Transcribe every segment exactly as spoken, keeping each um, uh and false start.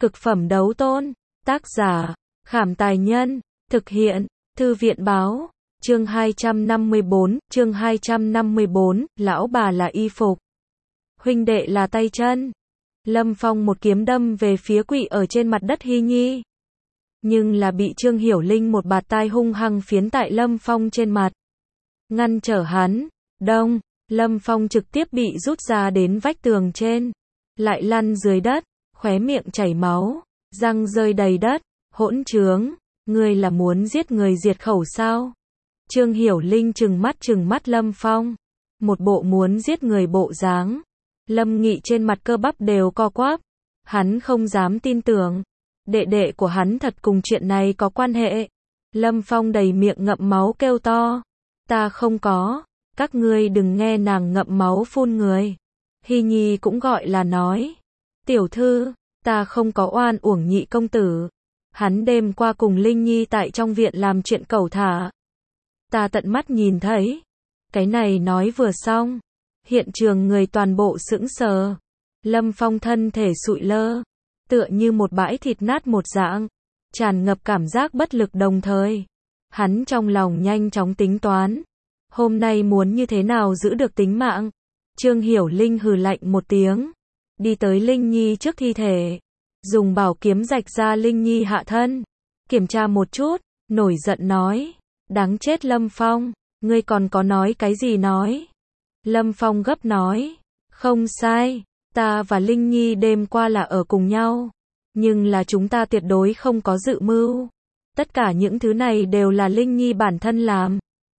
Cực phẩm đấu tôn. Tác giả, Khảm Tài Nhân. Thực hiện, Thư viện Báo. Chương hai trăm năm mươi bốn, chương hai trăm năm mươi bốn, lão bà là y phục. Huynh đệ là tay chân. Lâm Phong một kiếm đâm về phía quỵ ở trên mặt đất Hy Nhi. Nhưng là bị Trương Hiểu Linh một bạt tai hung hăng phiến tại Lâm Phong trên mặt. Ngăn trở hắn. Đông, Lâm Phong trực tiếp bị rút ra đến vách tường trên. Lại lăn dưới đất, khóe miệng chảy máu, răng rơi đầy đất. Hỗn trướng, ngươi là muốn giết người diệt khẩu sao? Trương Hiểu Linh trừng mắt trừng mắt Lâm Phong. Một bộ muốn giết người bộ dáng. Lâm Nghị trên mặt cơ bắp đều co quắp. Hắn không dám tin tưởng. Đệ đệ của hắn thật cùng chuyện này có quan hệ. Lâm Phong đầy miệng ngậm máu kêu to. Ta không có. Các ngươi đừng nghe nàng ngậm máu phun người. Hy Nhi cũng gọi là nói. Tiểu thư, ta không có oan uổng nhị công tử. Hắn đêm qua cùng Linh Nhi tại trong viện làm chuyện cẩu thả. Ta tận mắt nhìn thấy. Cái này nói vừa xong. Hiện trường người toàn bộ sững sờ. Lâm Phong thân thể sụi lơ. Tựa như một bãi thịt nát một dạng. Tràn ngập cảm giác bất lực đồng thời. Hắn trong lòng nhanh chóng tính toán. Hôm nay muốn như thế nào giữ được tính mạng. Trương Hiểu Linh hừ lạnh một tiếng. Đi tới Linh Nhi trước thi thể. Dùng bảo kiếm rạch ra Linh Nhi hạ thân. Kiểm tra một chút. Nổi giận nói. Đáng chết Lâm Phong. Ngươi còn có nói cái gì nói. Lâm Phong gấp nói. Không sai. Ta và Linh Nhi đêm qua là ở cùng nhau. Nhưng là chúng ta tuyệt đối không có dự mưu. Tất cả những thứ này đều là Linh Nhi bản thân làm.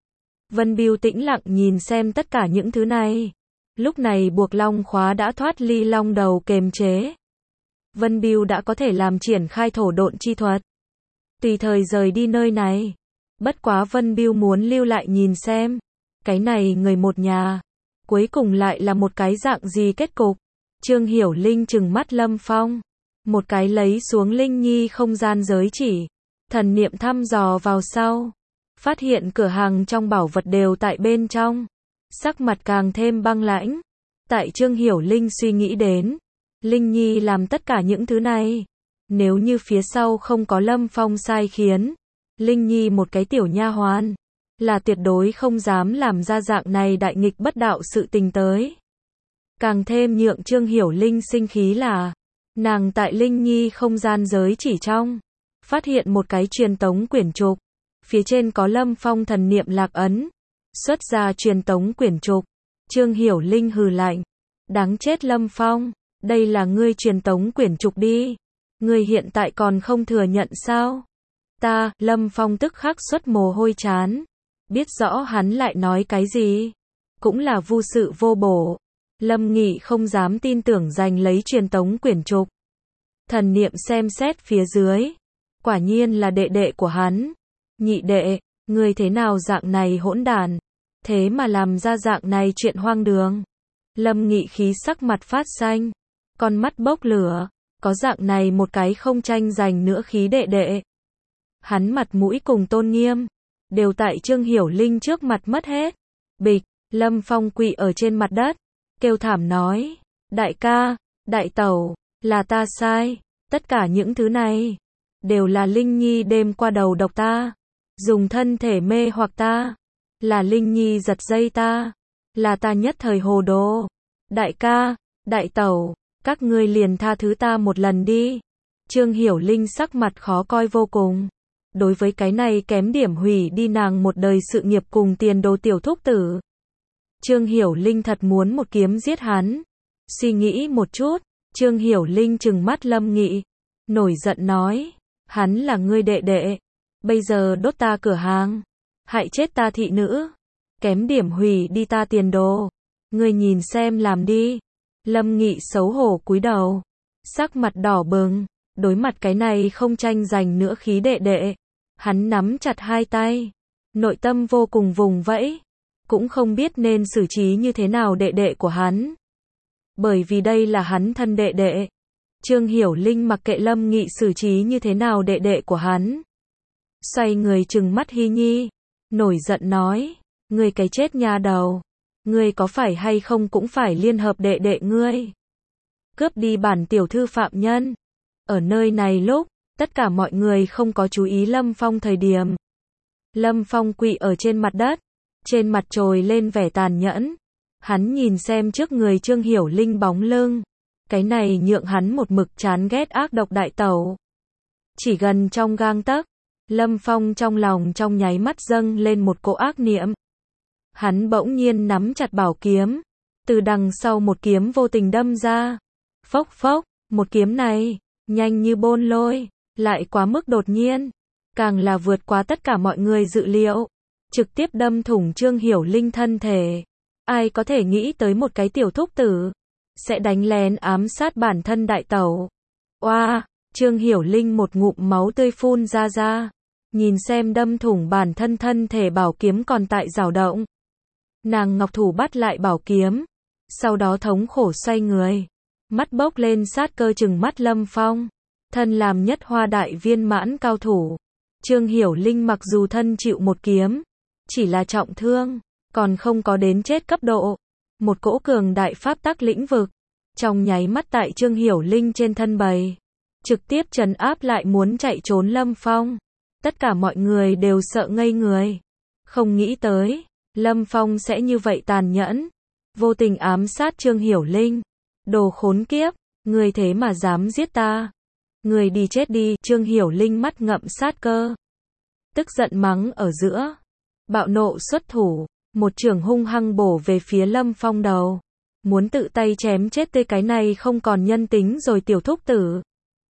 Vân Biêu tĩnh lặng nhìn xem tất cả những thứ này. Lúc này buộc long khóa đã thoát ly long đầu kềm chế. Vân Biêu đã có thể làm triển khai thổ độn chi thuật. Tùy thời rời đi nơi này. Bất quá Vân Biêu muốn lưu lại nhìn xem. Cái này người một nhà. Cuối cùng lại là một cái dạng gì kết cục. Trương Hiểu Linh trừng mắt Lâm Phong. Một cái lấy xuống Linh Nhi không gian giới chỉ. Thần niệm thăm dò vào sau. Phát hiện cửa hàng trong bảo vật đều tại bên trong. Sắc mặt càng thêm băng lãnh. Tại Trương Hiểu Linh suy nghĩ đến. Linh Nhi làm tất cả những thứ này. Nếu như phía sau không có Lâm Phong sai khiến. Linh Nhi một cái tiểu nha hoàn. Là tuyệt đối không dám làm ra dạng này đại nghịch bất đạo sự tình tới. Càng thêm nhượng Trương Hiểu Linh sinh khí là. Nàng tại Linh Nhi không gian giới chỉ trong. Phát hiện một cái truyền tống quyển trục. Phía trên có Lâm Phong thần niệm lạc ấn. Xuất ra truyền tống quyển trục. Trương Hiểu Linh hừ lạnh. Đáng chết Lâm Phong. Đây là ngươi truyền tống quyển trục đi. Ngươi hiện tại còn không thừa nhận sao? Ta, Lâm Phong tức khắc xuất mồ hôi chán. Biết rõ hắn lại nói cái gì. Cũng là vu sự vô bổ. Lâm Nghị không dám tin tưởng giành lấy truyền tống quyển trục. Thần niệm xem xét phía dưới. Quả nhiên là đệ đệ của hắn. Nhị đệ, ngươi thế nào dạng này hỗn đản. Thế mà làm ra dạng này chuyện hoang đường. Lâm Nghị khí sắc mặt phát xanh. Con mắt bốc lửa. Có dạng này một cái không tranh giành nữa khí đệ đệ. Hắn mặt mũi cùng tôn nghiêm. Đều tại Trương Hiểu Linh trước mặt mất hết. Bịch, Lâm Phong quỵ ở trên mặt đất. Kêu thảm nói. Đại ca, đại tẩu, là ta sai. Tất cả những thứ này. Đều là Linh Nhi đêm qua đầu độc ta. Dùng thân thể mê hoặc ta. Là Linh Nhi giật dây ta. Là ta nhất thời hồ đồ. Đại ca, đại tẩu, các ngươi liền tha thứ ta một lần đi. Trương Hiểu Linh sắc mặt khó coi vô cùng. Đối với cái này kém điểm hủy đi nàng một đời sự nghiệp cùng tiền đồ tiểu thúc tử. Trương Hiểu Linh thật muốn một kiếm giết hắn. Suy nghĩ một chút, Trương Hiểu Linh trừng mắt Lâm Nghị. Nổi giận nói. Hắn là ngươi đệ đệ. Bây giờ đốt ta cửa hàng. Hại chết ta thị nữ. Kém điểm hủy đi ta tiền đồ. Ngươi nhìn xem làm đi. Lâm Nghị xấu hổ cúi đầu. Sắc mặt đỏ bừng. Đối mặt cái này không tranh giành nữa khí đệ đệ. Hắn nắm chặt hai tay. Nội tâm vô cùng vùng vẫy. Cũng không biết nên xử trí như thế nào đệ đệ của hắn. Bởi vì đây là hắn thân đệ đệ. Trương Hiểu Linh mặc kệ Lâm Nghị xử trí như thế nào đệ đệ của hắn. Xoay người trừng mắt Hy Nhi. Nổi giận nói. Ngươi cái chết nha đầu. Ngươi có phải hay không cũng phải liên hợp đệ đệ ngươi. Cướp đi bản tiểu thư phạm nhân. Ở nơi này lúc, tất cả mọi người không có chú ý Lâm Phong thời điểm. Lâm Phong quỵ ở trên mặt đất, trên mặt trồi lên vẻ tàn nhẫn. Hắn nhìn xem trước người Trương Hiểu Linh bóng lưng. Cái này nhượng hắn một mực chán ghét ác độc đại tẩu. Chỉ gần trong gang tấc, Lâm Phong trong lòng trong nháy mắt dâng lên một cỗ ác niệm. Hắn bỗng nhiên nắm chặt bảo kiếm, từ đằng sau một kiếm vô tình đâm ra. Phốc phốc, một kiếm này, nhanh như bôn lôi, lại quá mức đột nhiên, càng là vượt quá tất cả mọi người dự liệu, trực tiếp đâm thủng Trương Hiểu Linh thân thể. Ai có thể nghĩ tới một cái tiểu thúc tử sẽ đánh lén ám sát bản thân đại tẩu. Oa, wow, Trương Hiểu Linh một ngụm máu tươi phun ra ra, nhìn xem đâm thủng bản thân thân thể bảo kiếm còn tại dao động. Nàng ngọc thủ bắt lại bảo kiếm, sau đó thống khổ xoay người, mắt bốc lên sát cơ trừng mắt Lâm Phong. Thân làm nhất hoa đại viên mãn cao thủ, Trương Hiểu Linh mặc dù thân chịu một kiếm, chỉ là trọng thương, còn không có đến chết cấp độ. Một cỗ cường đại pháp tắc lĩnh vực, trong nháy mắt tại Trương Hiểu Linh trên thân bày, trực tiếp trấn áp lại muốn chạy trốn Lâm Phong. Tất cả mọi người đều sợ ngây người. Không nghĩ tới, Lâm Phong sẽ như vậy tàn nhẫn, vô tình ám sát Trương Hiểu Linh. Đồ khốn kiếp, người thế mà dám giết ta. Người đi chết đi, Trương Hiểu Linh mắt ngậm sát cơ. Tức giận mắng ở giữa, bạo nộ xuất thủ, một chưởng hung hăng bổ về phía Lâm Phong đầu. Muốn tự tay chém chết tươi cái này không còn nhân tính rồi tiểu thúc tử.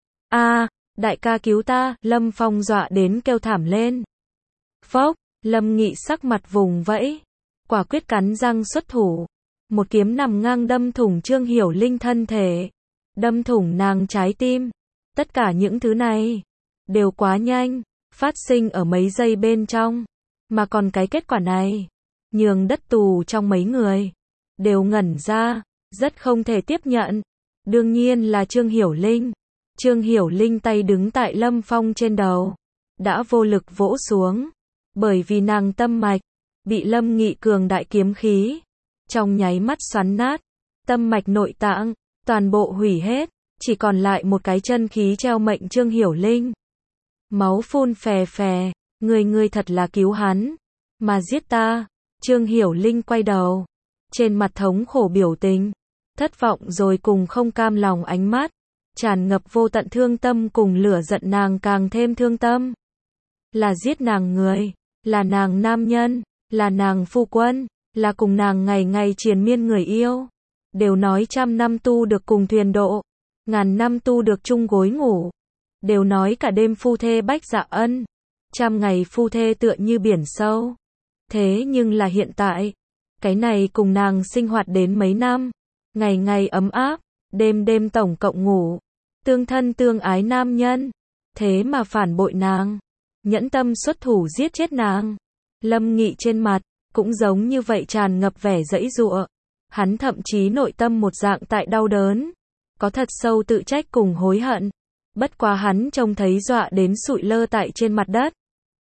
A, đại ca cứu ta, Lâm Phong dọa đến kêu thảm lên. Phốc, Lâm Nghị sắc mặt vùng vẫy, quả quyết cắn răng xuất thủ. Một kiếm nằm ngang đâm thủng Trương Hiểu Linh thân thể, đâm thủng nàng trái tim. Tất cả những thứ này đều quá nhanh, phát sinh ở mấy giây bên trong, mà còn cái kết quả này, nhường đất tù trong mấy người đều ngẩn ra, rất không thể tiếp nhận. Đương nhiên là Trương Hiểu Linh. Trương Hiểu Linh tay đứng tại Lâm Phong trên đầu, đã vô lực vỗ xuống, bởi vì nàng tâm mạch bị Lâm Nghị cường đại kiếm khí trong nháy mắt xoắn nát, tâm mạch nội tạng toàn bộ hủy hết, chỉ còn lại một cái chân khí treo mệnh Trương Hiểu Linh. Máu phun phè phè, người người thật là cứu hắn, mà giết ta. Trương Hiểu Linh quay đầu, trên mặt thống khổ biểu tình, thất vọng rồi cùng không cam lòng ánh mắt, tràn ngập vô tận thương tâm cùng lửa giận. Nàng càng thêm thương tâm. Là giết nàng người, là nàng nam nhân, là nàng phu quân, là cùng nàng ngày ngày triền miên người yêu. Đều nói trăm năm tu được cùng thuyền độ, ngàn năm tu được chung gối ngủ. Đều nói cả đêm phu thê bách dạ ân, trăm ngày phu thê tựa như biển sâu. Thế nhưng là hiện tại, cái này cùng nàng sinh hoạt đến mấy năm, ngày ngày ấm áp, đêm đêm tổng cộng ngủ, tương thân tương ái nam nhân, thế mà phản bội nàng, nhẫn tâm xuất thủ giết chết nàng. Lâm Nghị trên mặt cũng giống như vậy tràn ngập vẻ giãy giụa, hắn thậm chí nội tâm một dạng tại đau đớn, có thật sâu tự trách cùng hối hận. Bất quá hắn trông thấy dọa đến sụi lơ tại trên mặt đất,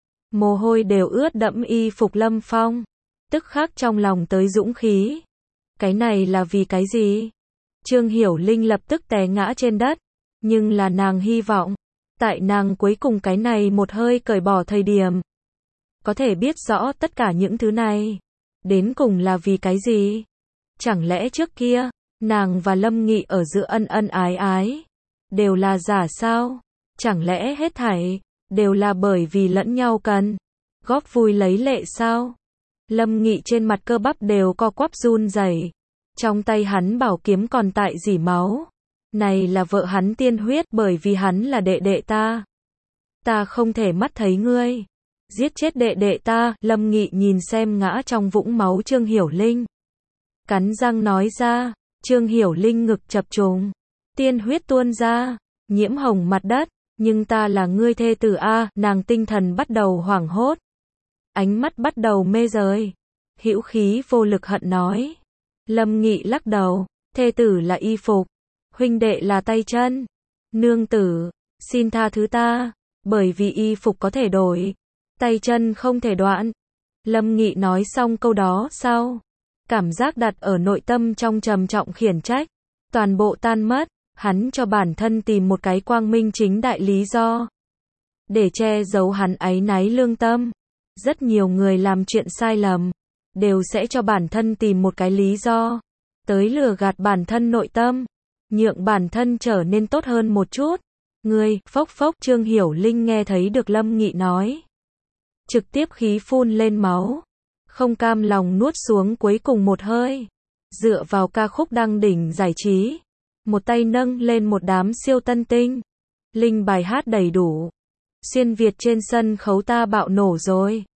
mồ hôi đều ướt đẫm y phục Lâm Phong, tức khắc trong lòng tới dũng khí. Cái này là vì cái gì? Trương Hiểu Linh lập tức té ngã trên đất, nhưng là nàng hy vọng, tại nàng cuối cùng cái này một hơi cởi bỏ thời điểm, có thể biết rõ tất cả những thứ này, đến cùng là vì cái gì? Chẳng lẽ trước kia, nàng và Lâm Nghị ở giữa ân ân ái ái, đều là giả sao? Chẳng lẽ hết thảy đều là bởi vì lẫn nhau cần góp vui lấy lệ sao? Lâm Nghị trên mặt cơ bắp đều co quắp run rẩy, trong tay hắn bảo kiếm còn tại rỉ máu. Này là vợ hắn tiên huyết, bởi vì hắn là đệ đệ ta. Ta không thể mắt thấy ngươi giết chết đệ đệ ta. Lâm Nghị nhìn xem ngã trong vũng máu Trương Hiểu Linh, cắn răng nói ra. Trương Hiểu Linh ngực chập trùng, tiên huyết tuôn ra, nhiễm hồng mặt đất. Nhưng ta là ngươi thê tử a. Nàng tinh thần bắt đầu hoảng hốt, ánh mắt bắt đầu mê rời, hữu khí vô lực hận nói. Lâm Nghị lắc đầu, thê tử là y phục, huynh đệ là tay chân. Nương tử, xin tha thứ ta, bởi vì y phục có thể đổi, tay chân không thể đoạn. Lâm Nghị nói xong câu đó sau, cảm giác đặt ở nội tâm trong trầm trọng khiển trách toàn bộ tan mất. Hắn cho bản thân tìm một cái quang minh chính đại lý do. Để che giấu hắn áy náy lương tâm. Rất nhiều người làm chuyện sai lầm. Đều sẽ cho bản thân tìm một cái lý do. Tới lừa gạt bản thân nội tâm. Nhượng bản thân trở nên tốt hơn một chút. Ngươi, phốc phốc Trương Hiểu Linh nghe thấy được Lâm Nghị nói. Trực tiếp khí phun lên máu. Không cam lòng nuốt xuống cuối cùng một hơi. Dựa vào ca khúc đăng đỉnh giải trí. Một tay nâng lên một đám siêu tân tinh. Linh bài hát đầy đủ. Xuyên Việt trên sân khấu ta bạo nổ rồi.